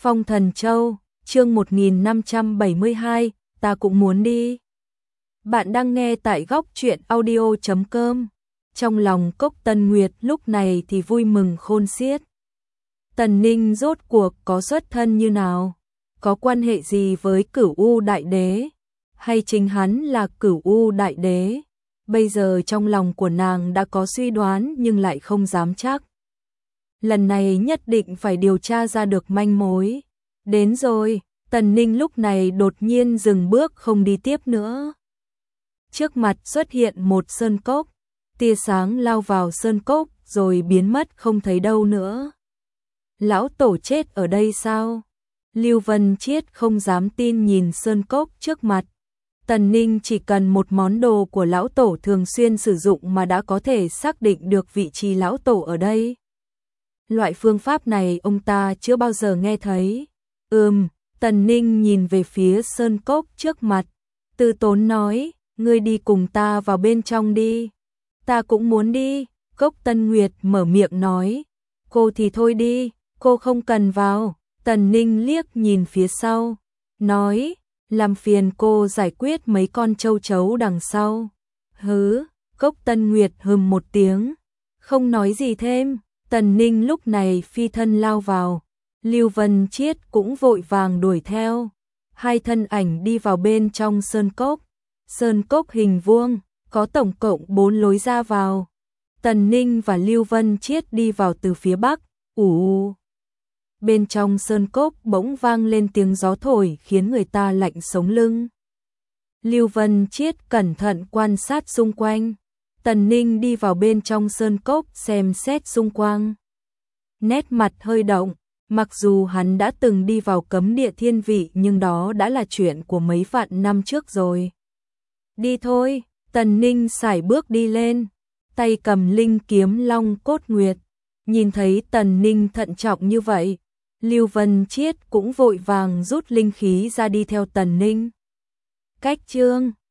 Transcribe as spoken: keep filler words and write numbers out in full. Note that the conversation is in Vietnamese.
Phong Thần Châu, chương một nghìn năm trăm bảy mươi hai, ta cũng muốn đi. Bạn đang nghe tại góc truyện audio chấm com. Trong lòng Cốc Tân Nguyệt lúc này thì vui mừng khôn xiết. Tần Ninh rốt cuộc có xuất thân như nào? Có quan hệ gì với Cửu U Đại Đế? Hay chính hắn là Cửu U Đại Đế? Bây giờ trong lòng của nàng đã có suy đoán nhưng lại không dám chắc. Lần này nhất định phải điều tra ra được manh mối. Đến rồi, Tần Ninh lúc này đột nhiên dừng bước không đi tiếp nữa. Trước mặt xuất hiện một sơn cốc, tia sáng lao vào sơn cốc rồi biến mất không thấy đâu nữa. Lão tổ chết ở đây sao? Lưu Vân Chiết không dám tin nhìn sơn cốc trước mặt. Tần Ninh chỉ cần một món đồ của lão tổ thường xuyên sử dụng mà đã có thể xác định được vị trí lão tổ ở đây. Loại phương pháp này ông ta chưa bao giờ nghe thấy. Ừm, Tần Ninh nhìn về phía sơn cốc trước mặt. Tư Tốn nói, ngươi đi cùng ta vào bên trong đi. Ta cũng muốn đi. Cốc Tân Nguyệt mở miệng nói. Cô thì thôi đi, cô không cần vào. Tần Ninh liếc nhìn phía sau. Nói, làm phiền cô giải quyết mấy con châu chấu đằng sau. Hứ, Cốc Tân Nguyệt hừm một tiếng. Không nói gì thêm. Tần Ninh lúc này phi thân lao vào. Lưu Vân Chiết cũng vội vàng đuổi theo. Hai thân ảnh đi vào bên trong sơn cốc. Sơn cốc hình vuông, có tổng cộng bốn lối ra vào. Tần Ninh và Lưu Vân Chiết đi vào từ phía bắc. Ủ. Bên trong sơn cốc bỗng vang lên tiếng gió thổi khiến người ta lạnh sống lưng. Lưu Vân Chiết cẩn thận quan sát xung quanh. Tần Ninh đi vào bên trong sơn cốc xem xét xung quanh. Nét mặt hơi động, mặc dù hắn đã từng đi vào cấm địa thiên vị nhưng đó đã là chuyện của mấy vạn năm trước rồi. Đi thôi, Tần Ninh sải bước đi lên, tay cầm linh kiếm Long Cốt Nguyệt. Nhìn thấy Tần Ninh thận trọng như vậy, Lưu Vân Chiết cũng vội vàng rút linh khí ra đi theo Tần Ninh. Cách chương